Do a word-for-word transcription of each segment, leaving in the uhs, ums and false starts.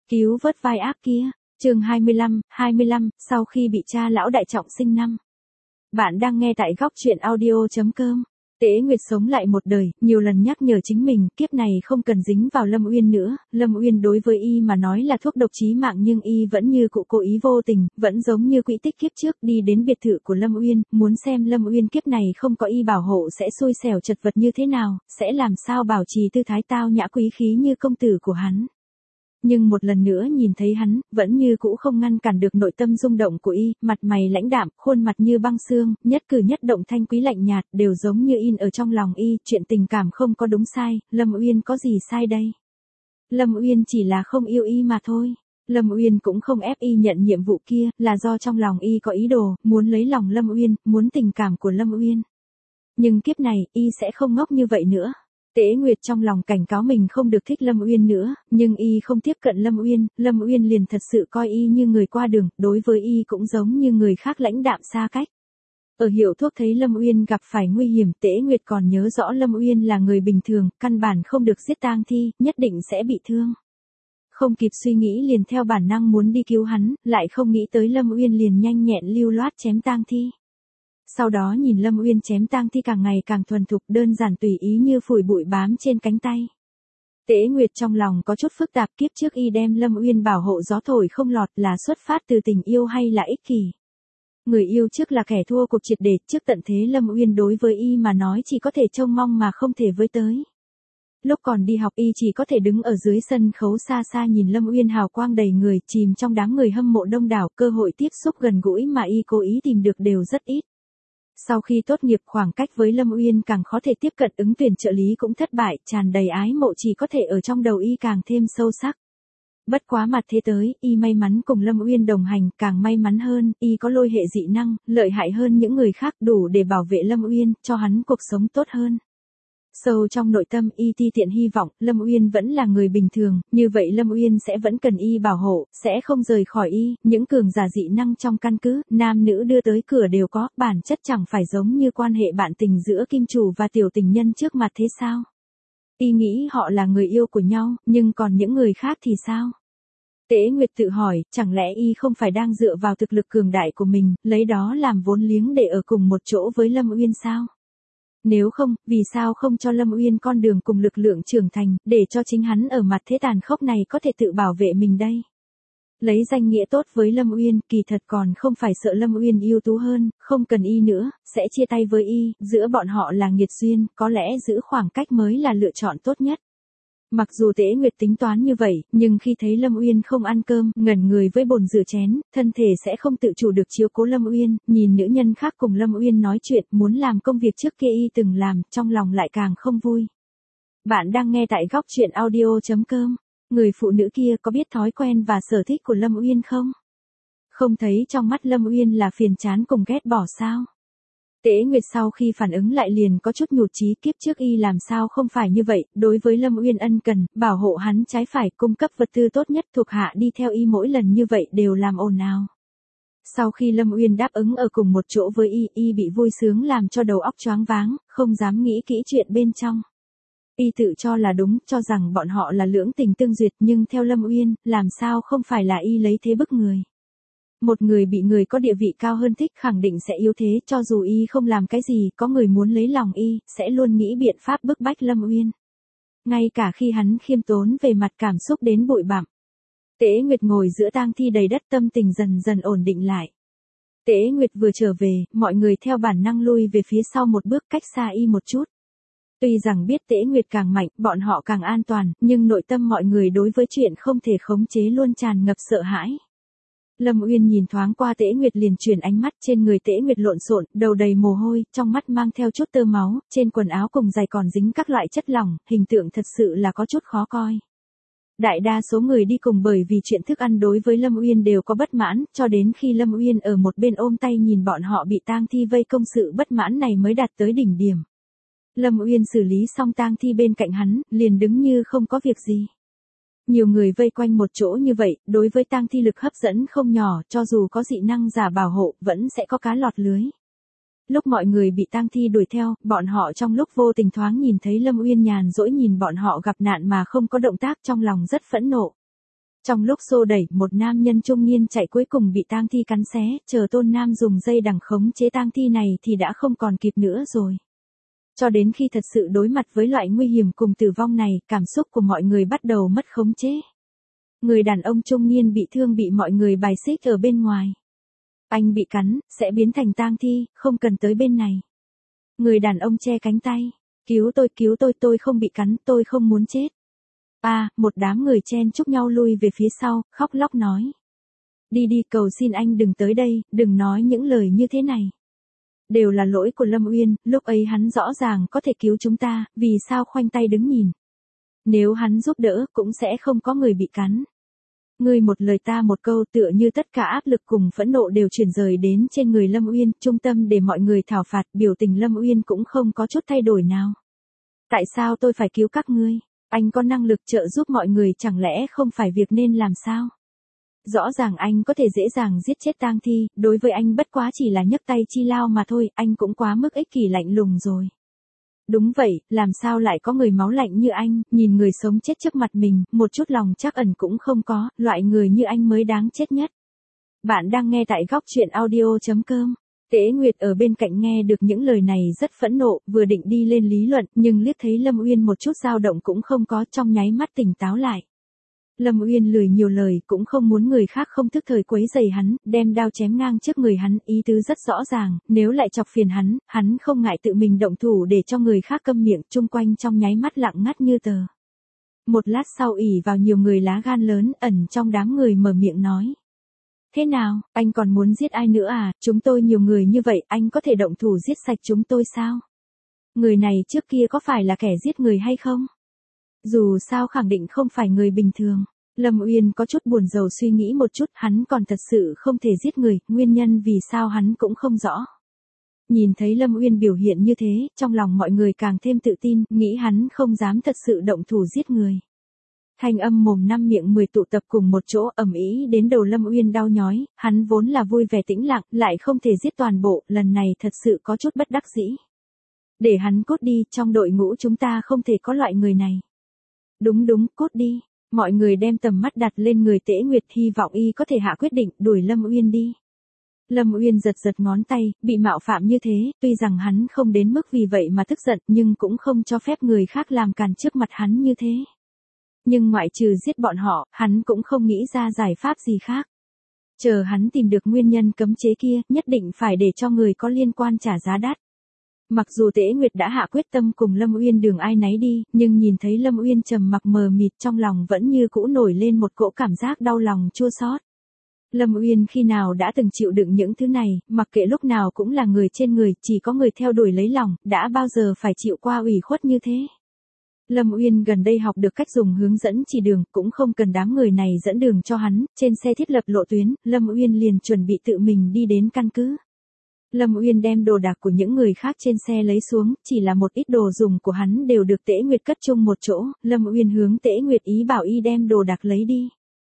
Cứu vớt vai ác kia. Chương hai mươi lăm, hai mươi lăm, sau khi bị cha lão đại trọng sinh năm. Bạn đang nghe tại góc truyện audio chấm com. Tế Nguyệt sống lại một đời, nhiều lần nhắc nhở chính mình, kiếp này không cần dính vào Lâm Uyên nữa, Lâm Uyên đối với y mà nói là thuốc độc chí mạng nhưng y vẫn như cụ cố ý vô tình, vẫn giống như quỹ tích kiếp trước đi đến biệt thự của Lâm Uyên, muốn xem Lâm Uyên kiếp này không có y bảo hộ sẽ xui xẻo chật vật như thế nào, sẽ làm sao bảo trì tư thái tao nhã quý khí như công tử của hắn. Nhưng một lần nữa nhìn thấy hắn, vẫn như cũ không ngăn cản được nội tâm rung động của y, mặt mày lãnh đạm, khuôn mặt như băng xương, nhất cử nhất động thanh quý lạnh nhạt, đều giống như in ở trong lòng y, chuyện tình cảm không có đúng sai, Lâm Uyên có gì sai đây? Lâm Uyên chỉ là không yêu y mà thôi. Lâm Uyên cũng không ép y nhận nhiệm vụ kia, là do trong lòng y có ý đồ, muốn lấy lòng Lâm Uyên, muốn tình cảm của Lâm Uyên. Nhưng kiếp này, y sẽ không ngốc như vậy nữa. Tế Nguyệt trong lòng cảnh cáo mình không được thích Lâm Uyên nữa, nhưng y không tiếp cận Lâm Uyên, Lâm Uyên liền thật sự coi y như người qua đường, đối với y cũng giống như người khác lãnh đạm xa cách. Ở hiệu thuốc thấy Lâm Uyên gặp phải nguy hiểm, Tế Nguyệt còn nhớ rõ Lâm Uyên là người bình thường, căn bản không được giết tang thi, nhất định sẽ bị thương. Không kịp suy nghĩ liền theo bản năng muốn đi cứu hắn, lại không nghĩ tới Lâm Uyên liền nhanh nhẹn lưu loát chém tang thi. Sau đó nhìn Lâm Uyên chém tang thi càng ngày càng thuần thục, đơn giản tùy ý như phủi bụi bám trên cánh tay. Tế Nguyệt trong lòng có chút phức tạp, kiếp trước y đem Lâm Uyên bảo hộ gió thổi không lọt là xuất phát từ tình yêu hay là ích kỷ. Người yêu trước là kẻ thua cuộc triệt để, trước tận thế Lâm Uyên đối với y mà nói chỉ có thể trông mong mà không thể với tới. Lúc còn đi học y chỉ có thể đứng ở dưới sân khấu xa xa nhìn Lâm Uyên hào quang đầy người, chìm trong đám người hâm mộ đông đảo, cơ hội tiếp xúc gần gũi mà y cố ý tìm được đều rất ít. Sau khi tốt nghiệp khoảng cách với Lâm Uyên càng khó thể tiếp cận, ứng tuyển trợ lý cũng thất bại, tràn đầy ái mộ chỉ có thể ở trong đầu y càng thêm sâu sắc. Bất quá mặt thế tới, y may mắn cùng Lâm Uyên đồng hành, càng may mắn hơn, y có lôi hệ dị năng, lợi hại hơn những người khác, đủ để bảo vệ Lâm Uyên, cho hắn cuộc sống tốt hơn. Sâu trong nội tâm y ti tiện hy vọng, Lâm Uyên vẫn là người bình thường, như vậy Lâm Uyên sẽ vẫn cần y bảo hộ, sẽ không rời khỏi y, những cường giả dị năng trong căn cứ, nam nữ đưa tới cửa đều có, bản chất chẳng phải giống như quan hệ bạn tình giữa kim chủ và tiểu tình nhân trước mặt thế sao? Y nghĩ họ là người yêu của nhau, nhưng còn những người khác thì sao? Tế Nguyệt tự hỏi, chẳng lẽ y không phải đang dựa vào thực lực cường đại của mình, lấy đó làm vốn liếng để ở cùng một chỗ với Lâm Uyên sao? Nếu không, vì sao không cho Lâm Uyên con đường cùng lực lượng trưởng thành, để cho chính hắn ở mặt thế tàn khốc này có thể tự bảo vệ mình đây? Lấy danh nghĩa tốt với Lâm Uyên, kỳ thật còn không phải sợ Lâm Uyên ưu tú hơn, không cần y nữa, sẽ chia tay với y, giữa bọn họ là nghiệt duyên, có lẽ giữ khoảng cách mới là lựa chọn tốt nhất. Mặc dù Tế Nguyệt tính toán như vậy, nhưng khi thấy Lâm Uyên không ăn cơm, ngẩn người với bồn rửa chén, thân thể sẽ không tự chủ được chiếu cố Lâm Uyên, nhìn nữ nhân khác cùng Lâm Uyên nói chuyện, muốn làm công việc trước kia y từng làm, trong lòng lại càng không vui. Bạn đang nghe tại góc truyện audio chấm com. Người phụ nữ kia có biết thói quen và sở thích của Lâm Uyên không? Không thấy trong mắt Lâm Uyên là phiền chán cùng ghét bỏ sao? Tế Nguyệt sau khi phản ứng lại liền có chút nhụt chí, kiếp trước y làm sao không phải như vậy, đối với Lâm Uyên ân cần, bảo hộ hắn trái phải, cung cấp vật tư tốt nhất, thuộc hạ đi theo y mỗi lần như vậy đều làm ồn ào. Sau khi Lâm Uyên đáp ứng ở cùng một chỗ với y, y bị vui sướng làm cho đầu óc choáng váng, không dám nghĩ kỹ chuyện bên trong. Y tự cho là đúng, cho rằng bọn họ là lưỡng tình tương duyệt, nhưng theo Lâm Uyên, làm sao không phải là y lấy thế bức người. Một người bị người có địa vị cao hơn thích khẳng định sẽ yếu thế, cho dù y không làm cái gì, có người muốn lấy lòng y, sẽ luôn nghĩ biện pháp bức bách Lâm Uyên. Ngay cả khi hắn khiêm tốn về mặt cảm xúc đến bụi bặm. Tế Nguyệt ngồi giữa tang thi đầy đất, tâm tình dần dần ổn định lại. Tế Nguyệt vừa trở về, mọi người theo bản năng lui về phía sau một bước, cách xa y một chút. Tuy rằng biết Tế Nguyệt càng mạnh, bọn họ càng an toàn, nhưng nội tâm mọi người đối với chuyện không thể khống chế luôn tràn ngập sợ hãi. Lâm Uyên nhìn thoáng qua Tế Nguyệt liền chuyển ánh mắt, trên người Tế Nguyệt lộn xộn, đầu đầy mồ hôi, trong mắt mang theo chút tơ máu, trên quần áo cùng giày còn dính các loại chất lỏng, hình tượng thật sự là có chút khó coi. Đại đa số người đi cùng bởi vì chuyện thức ăn đối với Lâm Uyên đều có bất mãn, cho đến khi Lâm Uyên ở một bên ôm tay nhìn bọn họ bị tang thi vây công, sự bất mãn này mới đạt tới đỉnh điểm. Lâm Uyên xử lý xong tang thi bên cạnh hắn, liền đứng như không có việc gì. Nhiều người vây quanh một chỗ như vậy, đối với tang thi lực hấp dẫn không nhỏ, cho dù có dị năng giả bảo hộ, vẫn sẽ có cá lọt lưới. Lúc mọi người bị tang thi đuổi theo, bọn họ trong lúc vô tình thoáng nhìn thấy Lâm Uyên nhàn rỗi nhìn bọn họ gặp nạn mà không có động tác, trong lòng rất phẫn nộ. Trong lúc xô đẩy, một nam nhân trung niên chạy cuối cùng bị tang thi cắn xé, chờ Tôn Nam dùng dây đằng khống chế tang thi này thì đã không còn kịp nữa rồi. Cho đến khi thật sự đối mặt với loại nguy hiểm cùng tử vong này, cảm xúc của mọi người bắt đầu mất khống chế. Người đàn ông trung niên bị thương bị mọi người bài xích ở bên ngoài. Anh bị cắn, sẽ biến thành tang thi, không cần tới bên này. Người đàn ông che cánh tay. Cứu tôi, cứu tôi, tôi không bị cắn, tôi không muốn chết. À, một đám người chen chúc nhau lui về phía sau, khóc lóc nói. Đi đi, cầu xin anh đừng tới đây, đừng nói những lời như thế này. Đều là lỗi của Lâm Uyên, lúc ấy hắn rõ ràng có thể cứu chúng ta, vì sao khoanh tay đứng nhìn. Nếu hắn giúp đỡ, cũng sẽ không có người bị cắn. Ngươi một lời ta một câu, tựa như tất cả áp lực cùng phẫn nộ đều chuyển rời đến trên người Lâm Uyên, trung tâm để mọi người thảo phạt, biểu tình Lâm Uyên cũng không có chút thay đổi nào. Tại sao tôi phải cứu các ngươi? Anh có năng lực trợ giúp mọi người, chẳng lẽ không phải việc nên làm sao? Rõ ràng anh có thể dễ dàng giết chết tang thi, đối với anh bất quá chỉ là nhấc tay chi lao mà thôi, anh cũng quá mức ích kỷ lạnh lùng rồi. Đúng vậy, làm sao lại có người máu lạnh như anh, nhìn người sống chết trước mặt mình, một chút lòng trắc ẩn cũng không có, loại người như anh mới đáng chết nhất. Bạn đang nghe tại góc truyện audio chấm com. Tế Nguyệt ở bên cạnh nghe được những lời này rất phẫn nộ, vừa định đi lên lý luận, nhưng liếc thấy Lâm Uyên một chút dao động cũng không có, trong nháy mắt tỉnh táo lại. Lâm Uyên lười nhiều lời, cũng không muốn người khác không thức thời quấy rầy hắn, đem đao chém ngang trước người hắn, ý tứ rất rõ ràng, nếu lại chọc phiền hắn, hắn không ngại tự mình động thủ để cho người khác câm miệng, chung quanh trong nháy mắt lặng ngắt như tờ. Một lát sau ỉ vào nhiều người lá gan lớn, ẩn trong đám người mở miệng nói. Thế nào, anh còn muốn giết ai nữa à, chúng tôi nhiều người như vậy, anh có thể động thủ giết sạch chúng tôi sao? Người này trước kia có phải là kẻ giết người hay không? Dù sao khẳng định không phải người bình thường. Lâm Uyên có chút buồn rầu suy nghĩ một chút, hắn còn thật sự không thể giết người, nguyên nhân vì sao hắn cũng không rõ. Nhìn thấy Lâm Uyên biểu hiện như thế, trong lòng mọi người càng thêm tự tin, nghĩ hắn không dám thật sự động thủ giết người. Thanh âm mồm năm miệng mười tụ tập cùng một chỗ, ầm ĩ đến đầu Lâm Uyên đau nhói, hắn vốn là vui vẻ tĩnh lặng, lại không thể giết toàn bộ, lần này thật sự có chút bất đắc dĩ. Để hắn cút đi, trong đội ngũ chúng ta không thể có loại người này. Đúng đúng, cút đi. Mọi người đem tầm mắt đặt lên người Tế Nguyệt, hy vọng y có thể hạ quyết định, đuổi Lâm Uyên đi. Lâm Uyên giật giật ngón tay, bị mạo phạm như thế, tuy rằng hắn không đến mức vì vậy mà tức giận, nhưng cũng không cho phép người khác làm càn trước mặt hắn như thế. Nhưng ngoại trừ giết bọn họ, hắn cũng không nghĩ ra giải pháp gì khác. Chờ hắn tìm được nguyên nhân cấm chế kia, nhất định phải để cho người có liên quan trả giá đắt. Mặc dù Tế Nguyệt đã hạ quyết tâm cùng Lâm Uyên đường ai nấy đi, nhưng nhìn thấy Lâm Uyên trầm mặc mờ mịt, trong lòng vẫn như cũ nổi lên một cỗ cảm giác đau lòng chua xót. Lâm Uyên khi nào đã từng chịu đựng những thứ này, mặc kệ lúc nào cũng là người trên người, chỉ có người theo đuổi lấy lòng, đã bao giờ phải chịu qua ủy khuất như thế. Lâm Uyên gần đây học được cách dùng hướng dẫn chỉ đường, cũng không cần đám người này dẫn đường cho hắn, trên xe thiết lập lộ tuyến, Lâm Uyên liền chuẩn bị tự mình đi đến căn cứ. Lâm Uyên đem đồ đạc của những người khác trên xe lấy xuống, chỉ là một ít đồ dùng của hắn đều được Tế Nguyệt cất chung một chỗ, Lâm Uyên hướng Tế Nguyệt ý bảo y đem đồ đạc lấy đi.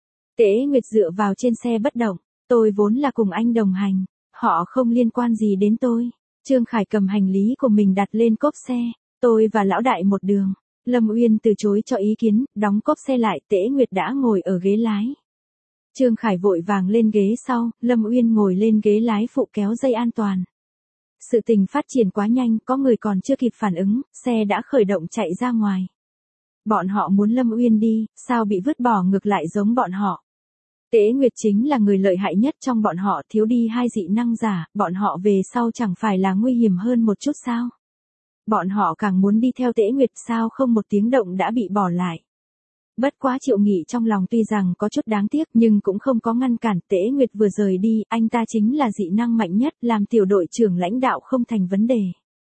Tế Nguyệt dựa vào trên xe bất động, tôi vốn là cùng anh đồng hành, họ không liên quan gì đến tôi. Trương Khải cầm hành lý của mình đặt lên cốp xe, tôi và lão đại một đường. Lâm Uyên từ chối cho ý kiến, đóng cốp xe lại, Tế Nguyệt đã ngồi ở ghế lái. Trương Khải vội vàng lên ghế sau, Lâm Uyên ngồi lên ghế lái phụ kéo dây an toàn. Sự tình phát triển quá nhanh, có người còn chưa kịp phản ứng, xe đã khởi động chạy ra ngoài. Bọn họ muốn Lâm Uyên đi, sao bị vứt bỏ ngược lại giống bọn họ. Tế Nguyệt chính là người lợi hại nhất trong bọn họ, thiếu đi hai dị năng giả, bọn họ về sau chẳng phải là nguy hiểm hơn một chút sao. Bọn họ càng muốn đi theo Tế Nguyệt, sao không một tiếng động đã bị bỏ lại. Bất quá Triệu Nghị trong lòng tuy rằng có chút đáng tiếc nhưng cũng không có ngăn cản. Tế Nguyệt vừa rời đi, anh ta chính là dị năng mạnh nhất, làm tiểu đội trưởng lãnh đạo không thành vấn đề.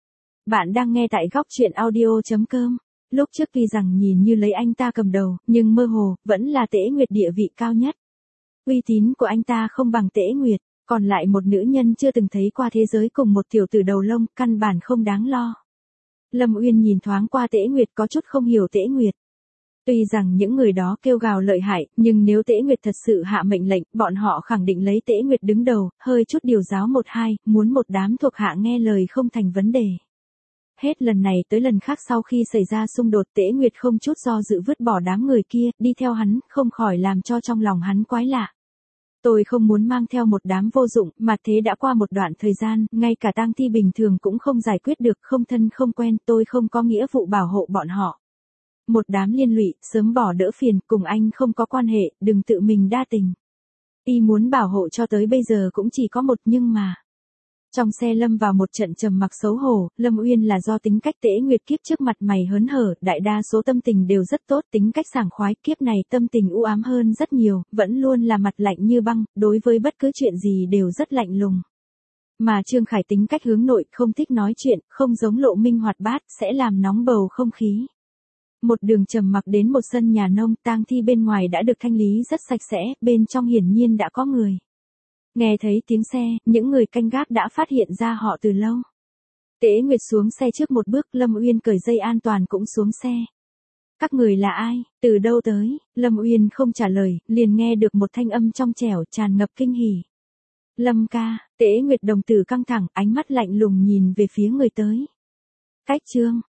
Bạn đang nghe tại góc truyện audio chấm com. Lúc trước tuy rằng nhìn như lấy anh ta cầm đầu, nhưng mơ hồ, vẫn là Tế Nguyệt địa vị cao nhất. Uy tín của anh ta không bằng Tế Nguyệt, còn lại một nữ nhân chưa từng thấy qua thế giới cùng một tiểu tử đầu lông, căn bản không đáng lo. Lâm Uyên nhìn thoáng qua Tế Nguyệt có chút không hiểu Tế Nguyệt. Tuy rằng những người đó kêu gào lợi hại, nhưng nếu Tế Nguyệt thật sự hạ mệnh lệnh, bọn họ khẳng định lấy Tế Nguyệt đứng đầu, hơi chút điều giáo một hai, muốn một đám thuộc hạ nghe lời không thành vấn đề. Hết lần này tới lần khác sau khi xảy ra xung đột Tế Nguyệt không chút do dự vứt bỏ đám người kia, đi theo hắn, không khỏi làm cho trong lòng hắn quái lạ. Tôi không muốn mang theo một đám vô dụng, mà thế đã qua một đoạn thời gian, ngay cả tang thi bình thường cũng không giải quyết được, không thân không quen, tôi không có nghĩa vụ bảo hộ bọn họ. Một đám liên lụy, sớm bỏ đỡ phiền, cùng anh không có quan hệ, đừng tự mình đa tình. Y muốn bảo hộ cho tới bây giờ cũng chỉ có một nhưng mà. Trong xe Lâm vào một trận trầm mặc xấu hổ, Lâm Uyên là do tính cách Tế Nguyệt kiếp trước mặt mày hớn hở, đại đa số tâm tình đều rất tốt, tính cách sảng khoái, kiếp này tâm tình u ám hơn rất nhiều, vẫn luôn là mặt lạnh như băng, đối với bất cứ chuyện gì đều rất lạnh lùng. Mà Trương Khải tính cách hướng nội, không thích nói chuyện, không giống Lộ Minh hoạt bát, sẽ làm nóng bầu không khí. Một đường trầm mặc đến một sân nhà nông, tang thi bên ngoài đã được thanh lý rất sạch sẽ, bên trong hiển nhiên đã có người. Nghe thấy tiếng xe, những người canh gác đã phát hiện ra họ từ lâu. Tế Nguyệt xuống xe trước một bước, Lâm Uyên cởi dây an toàn cũng xuống xe. Các người là ai, từ đâu tới? Lâm Uyên không trả lời, liền nghe được một thanh âm trong trẻo tràn ngập kinh hỉ. Lâm ca, Tế Nguyệt đồng tử căng thẳng, ánh mắt lạnh lùng nhìn về phía người tới. Cách Trương,